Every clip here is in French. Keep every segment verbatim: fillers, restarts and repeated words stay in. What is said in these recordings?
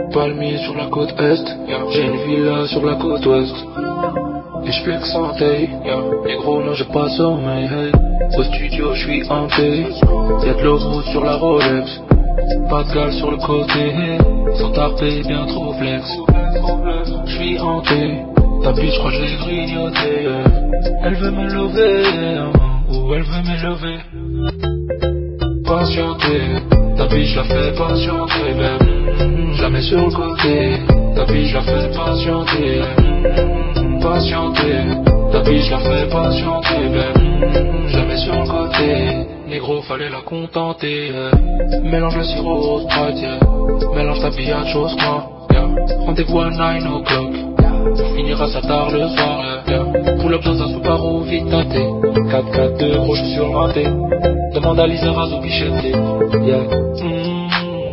Palmier sur la côte est, j'ai une villa sur la côte ouest. Et je flex en taille, les gros non j'ai pas sommeil, hey. Au studio je suis hanté, y'a de l'eau sur la Rolex. Pas de gale sur le côté, sans tarper bien trop flex. Je suis hanté, ta bitch crois que j'ai grignoté, yeah. Elle veut me lever, ou elle veut me lever. Patienter, ta bitch la fait patienter, babe. Je la mets sur le côté, ta bitch la fait patienter. Patienter, ta bitch la fait patienter, babe. Je la mets sur le côté, négro fallait la contenter, yeah. Mélange le sirop au Sprite, yeah. Mélange ta billade chose moi, yeah. Rendez-vous à nine o'clock, on finira ça tard le soir, yeah. Pull up dans un Subaru Vitate, quatre quatre deux gros je suis sur le raté. Demande à Lisa Razou Bichette, yeah. mm.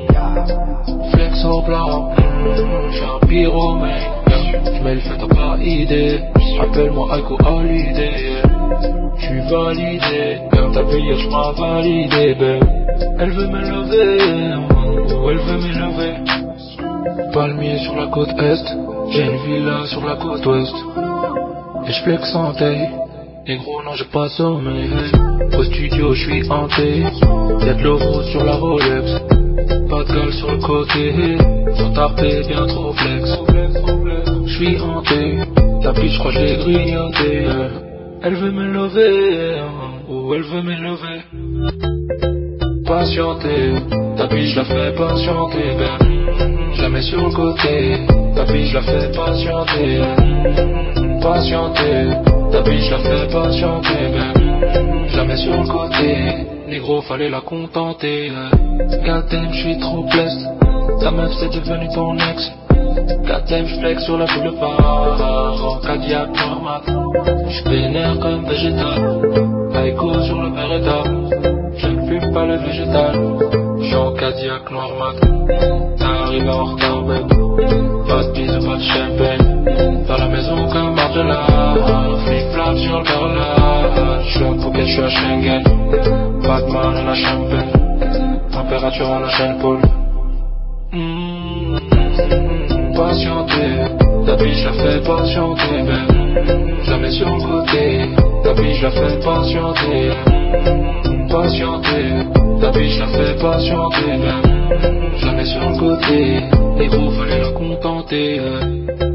Flex au blanc, mm. J'suis un pyromane, yeah. J'mets le fait, t'as pas idée. Appelle-moi Aiko Holiday, yeah. J'suis validé, yeah. Ta billette j'm'as validé, babe. Elle veut me lever, ou elle veut me lever. Palmier sur la côte est, j'ai une villa sur la côte ouest. Et j'flex en taille, et gros non j'ai pas sommeil, hey. Au studio je suis hanté, y'a de l'eau rouge sur la Rolex. Pas de gale sur le côté, sans tarper bien trop flex. Je suis hanté, ta bitch j'crois que j'ai grignoté, yeah. Elle veut me lever, ou elle veut me lever. Patienter, ta bitch la fait patienter, babe. Je la mets sur le côté, ta bitch la fait patienter. Patienter, ta bitch la fait patienter, babe. Je la mets sur le côté, négro fallait la contenter, yeah. Goddamn j'suis trop blessed, ta meuf c'est devenu ton ex. Goddamn j'flex sur la boulevard, en Cadillac normal. J'vénère comme végétal, Aiko sur le Beretta. Je ne fume pas le végétal, j'suis en Cadillac noir mat. T'arrives en retard, babe. Pas de bisous, pas de champagne. Dans la maison comme Margiela, flip-flap sur le carrelage. J'suis à Phuket, j'suis à Schengen. Batman à la champagne. Température à la chaîne pôle. Mmh. Patienter, ta bitch la fait patienter, babe. Je la mets sur le côté, ta bitch la fait patienter. Patienter, ta bitch la fait patienter, babe. Je la mets sur le côté, les gros fallait la contenter, yeah.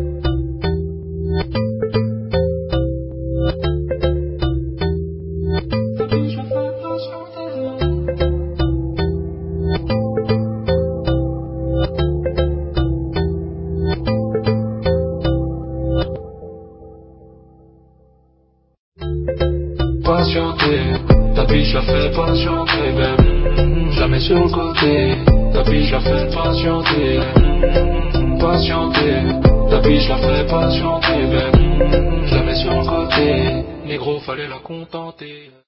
Patienter, ta bitch la fait patienter, babe. Je la mets sur le côté, ta bitch la fait patienter. Patienter, ta bitch la fait patienter, babe. Je la mets sur le côté, négro fallait la contenter.